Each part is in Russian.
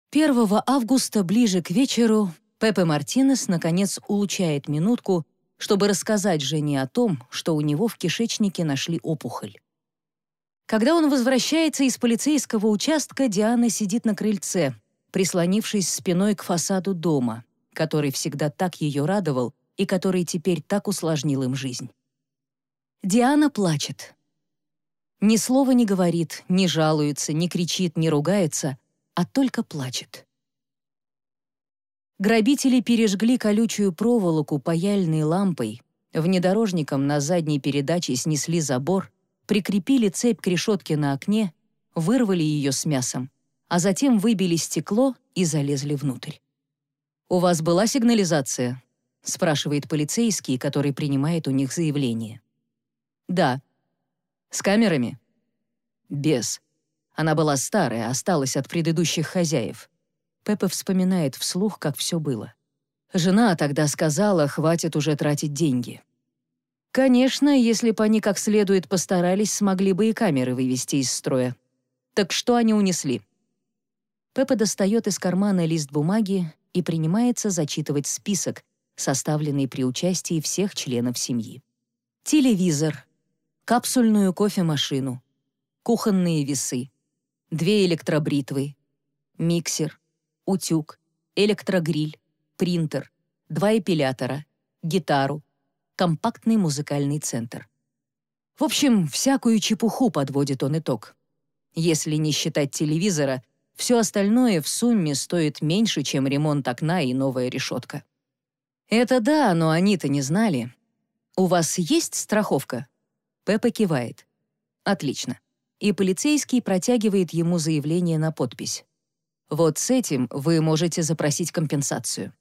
1 августа ближе к вечеру Пепе Мартинес наконец улучшает минутку, чтобы рассказать Жене о том, что у него в кишечнике нашли опухоль. Когда он возвращается из полицейского участка, Диана сидит на крыльце, прислонившись спиной к фасаду дома, который всегда так ее радовал и который теперь так усложнил им жизнь. Диана плачет. Ни слова не говорит, не жалуется, не кричит, не ругается, а только плачет. Грабители пережгли колючую проволоку паяльной лампой, внедорожником на задней передаче снесли забор, прикрепили цепь к решетке на окне, вырвали ее с мясом, а затем выбили стекло и залезли внутрь. «У вас была сигнализация?» — спрашивает полицейский, который принимает у них заявление. «Да». «С камерами?» «Без. Она была старая, осталась от предыдущих хозяев». Пеппа вспоминает вслух, как все было. Жена тогда сказала, хватит уже тратить деньги. Конечно, если бы они как следует постарались, смогли бы и камеры вывести из строя. Так что они унесли? Пеппа достает из кармана лист бумаги и принимается зачитывать список, составленный при участии всех членов семьи. Телевизор, капсульную кофемашину, кухонные весы, 2 электробритвы, миксер, утюг, электрогриль, принтер, 2 эпилятора, гитару, компактный музыкальный центр. В общем, всякую чепуху подводит он итог. Если не считать телевизора, все остальное в сумме стоит меньше, чем ремонт окна и новая решетка. Это да, но они-то не знали. «У вас есть страховка?» Пеппа кивает. «Отлично». И полицейский протягивает ему заявление на подпись. «Вот с этим вы можете запросить компенсацию».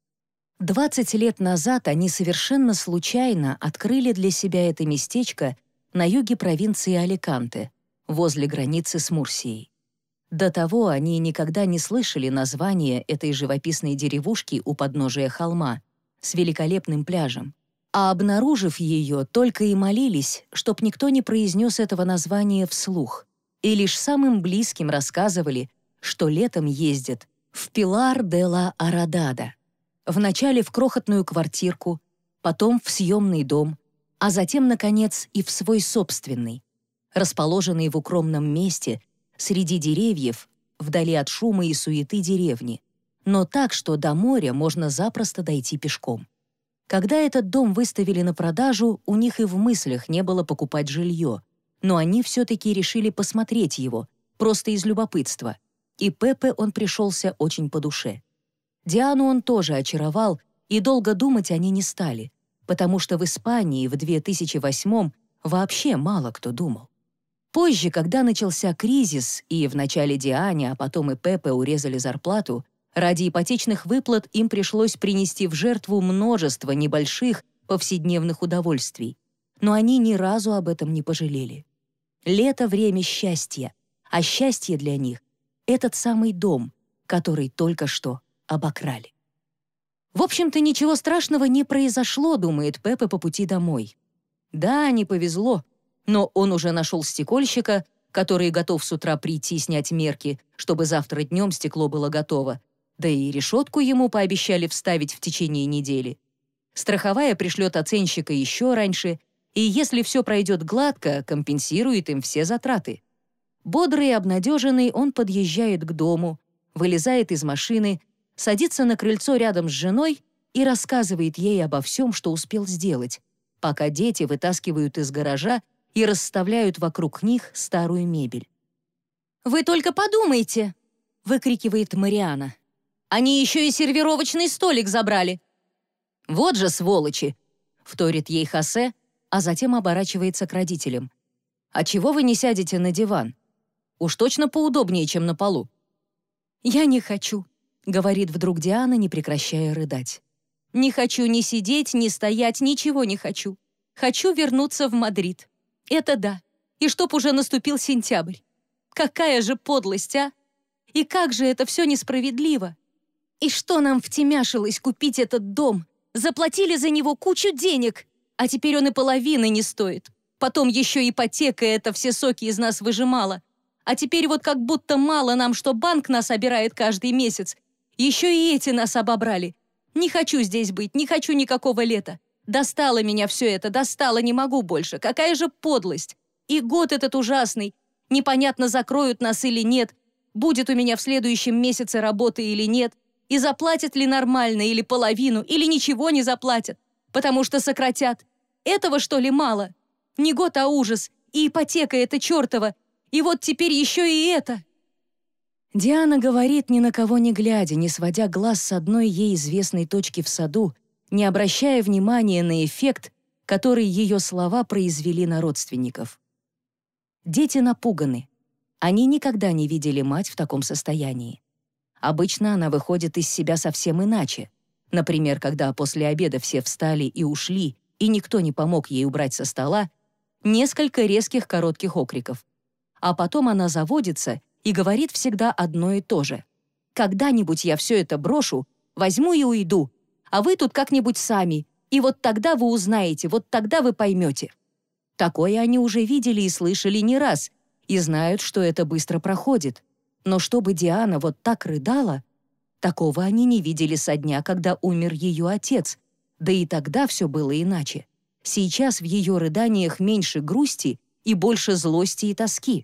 20 лет назад они совершенно случайно открыли для себя это местечко на юге провинции Аликанте, возле границы с Мурсией. До того они никогда не слышали названия этой живописной деревушки у подножия холма с великолепным пляжем, а обнаружив ее, только и молились, чтоб никто не произнес этого названия вслух, и лишь самым близким рассказывали, что летом ездят в Пилар-де-ла-Арадада, вначале в крохотную квартирку, потом в съемный дом, а затем, наконец, и в свой собственный, расположенный в укромном месте, среди деревьев, вдали от шума и суеты деревни, но так, что до моря можно запросто дойти пешком. Когда этот дом выставили на продажу, у них и в мыслях не было покупать жилье, но они все-таки решили посмотреть его, просто из любопытства, и Пеппе он пришелся очень по душе. Диану он тоже очаровал, и долго думать они не стали, потому что в Испании в 2008-м вообще мало кто думал. Позже, когда начался кризис, и вначале Диане, а потом и Пеппе урезали зарплату, ради ипотечных выплат им пришлось принести в жертву множество небольших повседневных удовольствий, но они ни разу об этом не пожалели. Лето — время счастья, а счастье для них — этот самый дом, который только что обокрали. В общем-то, ничего страшного не произошло, думает Пеппа по пути домой. Да, не повезло, но он уже нашел стекольщика, который готов с утра прийти снять мерки, чтобы завтра днем стекло было готово, да и решетку ему пообещали вставить в течение недели. Страховая пришлет оценщика еще раньше, и если все пройдет гладко, компенсирует им все затраты. Бодрый и обнадеженный он подъезжает к дому, вылезает из машины, садится на крыльцо рядом с женой и рассказывает ей обо всем, что успел сделать, пока дети вытаскивают из гаража и расставляют вокруг них старую мебель. «Вы только подумайте!» — выкрикивает Мариана. «Они еще и сервировочный столик забрали!» «Вот же сволочи!» — вторит ей Хосе, а затем оборачивается к родителям. «А чего вы не сядете на диван? Уж точно поудобнее, чем на полу». «Я не хочу», — говорит вдруг Диана, не прекращая рыдать. «Не хочу ни сидеть, ни стоять, ничего не хочу. Хочу вернуться в Мадрид. Это да. И чтоб уже наступил сентябрь. Какая же подлость, а? И как же это все несправедливо? И что нам втемяшилось купить этот дом? Заплатили за него кучу денег, а теперь он и половины не стоит. Потом еще ипотека это все соки из нас выжимала. А теперь вот как будто мало нам, что банк нас обирает каждый месяц. Еще и эти нас обобрали. Не хочу здесь быть, не хочу никакого лета. Достало меня все это, достало, не могу больше. Какая же подлость! И год этот ужасный. Непонятно, закроют нас или нет. Будет у меня в следующем месяце работа или нет. И заплатят ли нормально, или половину, или ничего не заплатят. Потому что сократят. Этого, что ли, мало? Не год, а ужас. И ипотека эта чертова. И вот теперь еще и это. Диана говорит, ни на кого не глядя, не сводя глаз с одной ей известной точки в саду, не обращая внимания на эффект, который ее слова произвели на родственников. Дети напуганы. Они никогда не видели мать в таком состоянии. Обычно она выходит из себя совсем иначе. Например, когда после обеда все встали и ушли, и никто не помог ей убрать со стола, несколько резких коротких окриков. А потом она заводится и говорит всегда одно и то же. «Когда-нибудь я все это брошу, возьму и уйду, а вы тут как-нибудь сами, и вот тогда вы узнаете, вот тогда вы поймете». Такое они уже видели и слышали не раз, и знают, что это быстро проходит. Но чтобы Диана вот так рыдала, такого они не видели со дня, когда умер ее отец, да и тогда все было иначе. Сейчас в ее рыданиях меньше грусти и больше злости и тоски.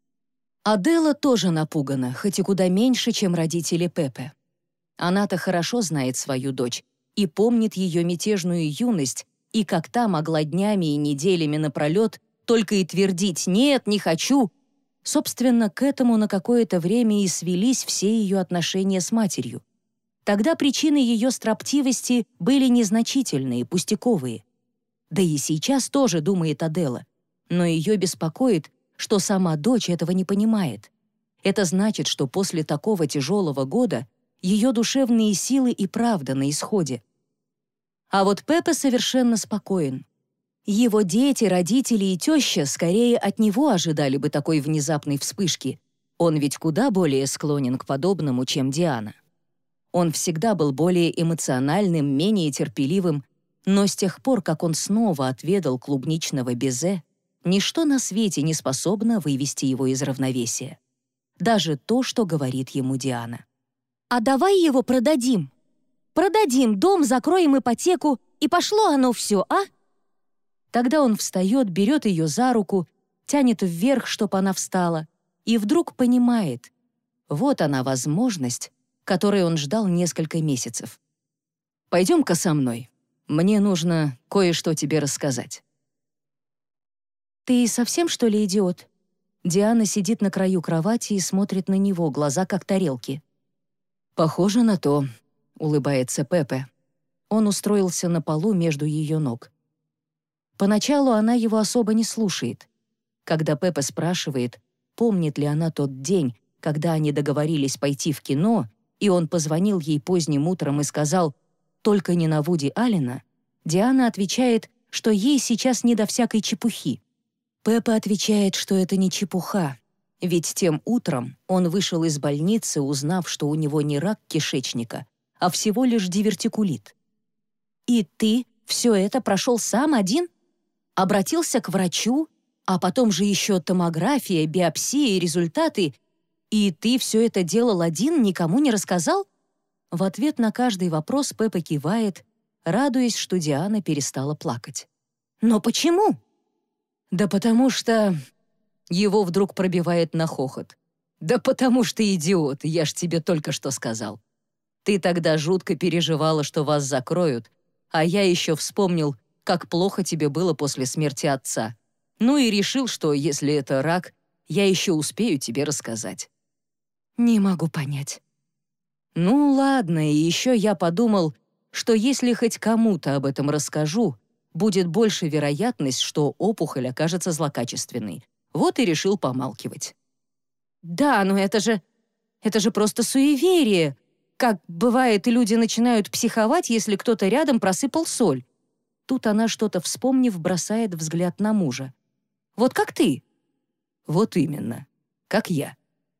Адела тоже напугана, хоть и куда меньше, чем родители Пепе. Она-то хорошо знает свою дочь и помнит ее мятежную юность, и как та могла днями и неделями напролет только и твердить «нет, не хочу». Собственно, к этому на какое-то время и свелись все ее отношения с матерью. Тогда причины ее строптивости были незначительные, пустяковые. Да и сейчас тоже думает Адела, но ее беспокоит, что сама дочь этого не понимает. Это значит, что после такого тяжелого года ее душевные силы и правда на исходе. А вот Пепе совершенно спокоен. Его дети, родители и теща скорее от него ожидали бы такой внезапной вспышки. Он ведь куда более склонен к подобному, чем Диана. Он всегда был более эмоциональным, менее терпеливым, но с тех пор, как он снова отведал клубничного безе, ничто на свете не способно вывести его из равновесия. Даже то, что говорит ему Диана. «А давай его продадим. Продадим дом, закроем ипотеку, и пошло оно все, а?» Тогда он встает, берет ее за руку, тянет вверх, чтоб она встала, и вдруг понимает. Вот она возможность, которой он ждал несколько месяцев. «Пойдем-ка со мной. Мне нужно кое-что тебе рассказать». «Ты совсем, что ли, идиот?» Диана сидит на краю кровати и смотрит на него, глаза как тарелки. «Похоже на то», — улыбается Пепе. Он устроился на полу между ее ног. Поначалу она его особо не слушает. Когда Пепе спрашивает, помнит ли она тот день, когда они договорились пойти в кино, и он позвонил ей поздним утром и сказал «только не на Вуди Аллена», Диана отвечает, что ей сейчас не до всякой чепухи. Пеппа отвечает, что это не чепуха, ведь тем утром он вышел из больницы, узнав, что у него не рак кишечника, а всего лишь дивертикулит. «И ты все это прошел сам один? Обратился к врачу, а потом же еще томография, биопсия, результаты, и ты все это делал один, никому не рассказал?» В ответ на каждый вопрос Пеппа кивает, радуясь, что Диана перестала плакать. «Но почему?» «Да потому что...» Его вдруг пробивает на хохот. «Да потому что, идиот, я ж тебе только что сказал. Ты тогда жутко переживала, что вас закроют, а я еще вспомнил, как плохо тебе было после смерти отца. Ну и решил, что, если это рак, я еще успею тебе рассказать». «Не могу понять». «Ну ладно, и еще я подумал, что если хоть кому-то об этом расскажу, будет больше вероятность, что опухоль окажется злокачественной. Вот и решил помалкивать». «Да, но это же просто суеверие. Как бывает, люди начинают психовать, если кто-то рядом просыпал соль». Тут она, что-то вспомнив, бросает взгляд на мужа. «Вот как ты?» «Вот именно. Как я».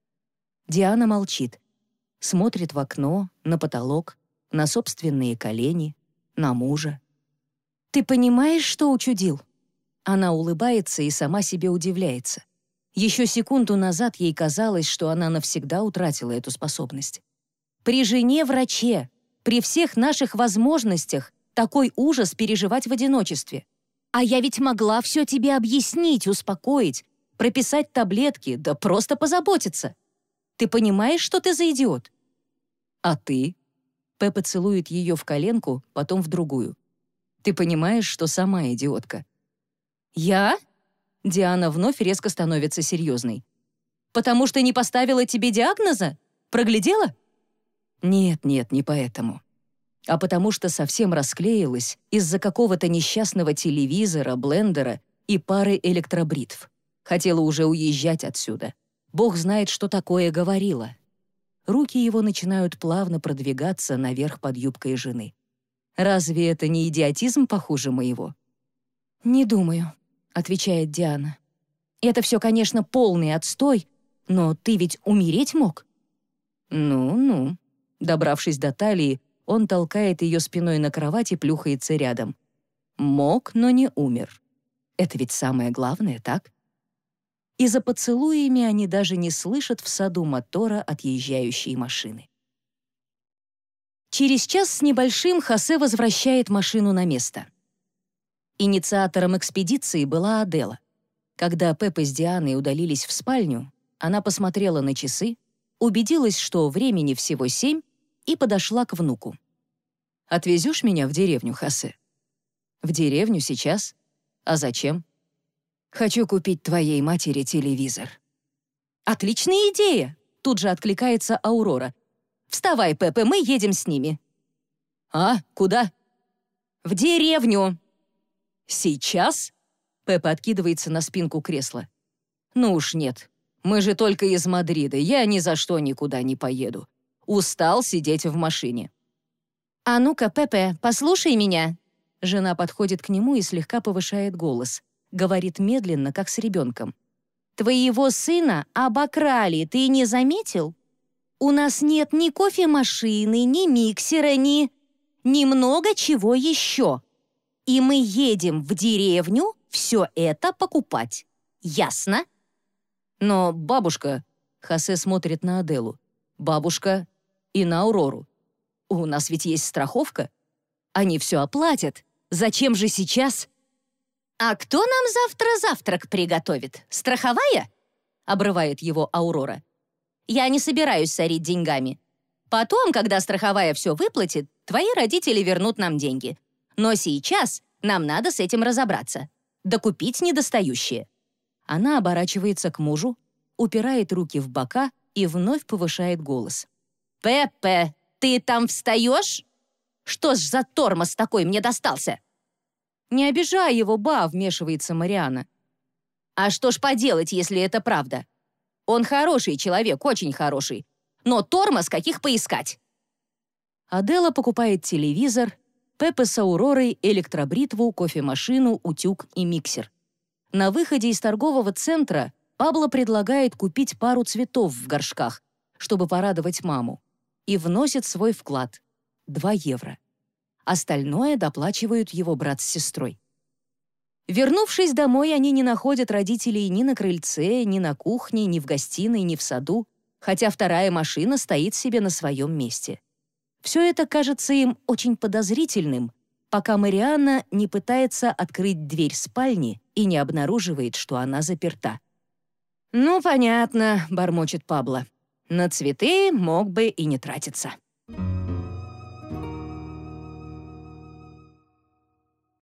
Диана молчит. Смотрит в окно, на потолок, на собственные колени, на мужа. «Ты понимаешь, что учудил?» Она улыбается и сама себе удивляется. Еще секунду назад ей казалось, что она навсегда утратила эту способность. При жене-враче, при всех наших возможностях, такой ужас переживать в одиночестве. А я ведь могла все тебе объяснить, успокоить, прописать таблетки, да просто позаботиться. Ты понимаешь, что ты за идиот? А ты? Пеппа целует ее в коленку, потом в другую. Ты понимаешь, что сама идиотка? Я? Диана вновь резко становится серьезной. Потому что не поставила тебе диагноза? Проглядела? Нет, не поэтому. А потому что совсем расклеилась из-за какого-то несчастного телевизора, блендера и пары электробритв. Хотела уже уезжать отсюда. Бог знает, что такое говорила. Руки его начинают плавно продвигаться наверх под юбкой жены. Разве это не идиотизм похуже моего? «Не думаю», — отвечает Диана. «Это все, конечно, полный отстой, но ты ведь умереть мог?» «Ну». Добравшись до талии, он толкает ее спиной на кровать и плюхается рядом. «Мог, но не умер. Это ведь самое главное, так?» И за поцелуями они даже не слышат в саду мотора отъезжающей машины. Через час с небольшим Хосе возвращает машину на место. Инициатором экспедиции была Адела. Когда Пеппа с Дианой удалились в спальню, она посмотрела на часы, убедилась, что времени всего 7, и подошла к внуку. «Отвезешь меня в деревню, Хосе?» «В деревню сейчас? А зачем?» «Хочу купить твоей матери телевизор». «Отличная идея!» — тут же откликается Аурора. «Вставай, Пеппа, мы едем с ними». «А, куда?» «В деревню». «Сейчас?» — Пеппа откидывается на спинку кресла. «Ну уж нет. Мы же только из Мадрида. Я ни за что никуда не поеду. Устал сидеть в машине». «А ну-ка, Пеппа, послушай меня». Жена подходит к нему и слегка повышает голос. Говорит медленно, как с ребенком. «Твоего сына обокрали, ты не заметил? У нас нет ни кофемашины, ни миксера, ни много чего еще. И мы едем в деревню все это покупать. Ясно?» «Но бабушка...» — Хосе смотрит на Аделу. «Бабушка и на Аурору. У нас ведь есть страховка. Они все оплатят. Зачем же сейчас...» «А кто нам завтра завтрак приготовит? Страховая?» — обрывает его Аурора. «Я не собираюсь сорить деньгами. Потом, когда страховая все выплатит, твои родители вернут нам деньги. Но сейчас нам надо с этим разобраться. Докупить недостающее». Она оборачивается к мужу, упирает руки в бока и вновь повышает голос. «Пеппе, ты там встаешь? Что ж за тормоз такой мне достался?» «Не обижай его, ба!» — вмешивается Мариана. «А что ж поделать, если это правда? Он хороший человек, очень хороший. Но тормоз каких поискать?» Адела покупает телевизор, Пеппа с Ауророй электробритву, кофемашину, утюг и миксер. На выходе из торгового центра Пабло предлагает купить пару цветов в горшках, чтобы порадовать маму, и вносит свой вклад — 2 евро. Остальное доплачивают его брат с сестрой. Вернувшись домой, они не находят родителей ни на крыльце, ни на кухне, ни в гостиной, ни в саду, хотя вторая машина стоит себе на своем месте. Все это кажется им очень подозрительным, пока Марианна не пытается открыть дверь спальни и не обнаруживает, что она заперта. «Ну, понятно», — бормочет Пабло. «На цветы мог бы и не тратиться».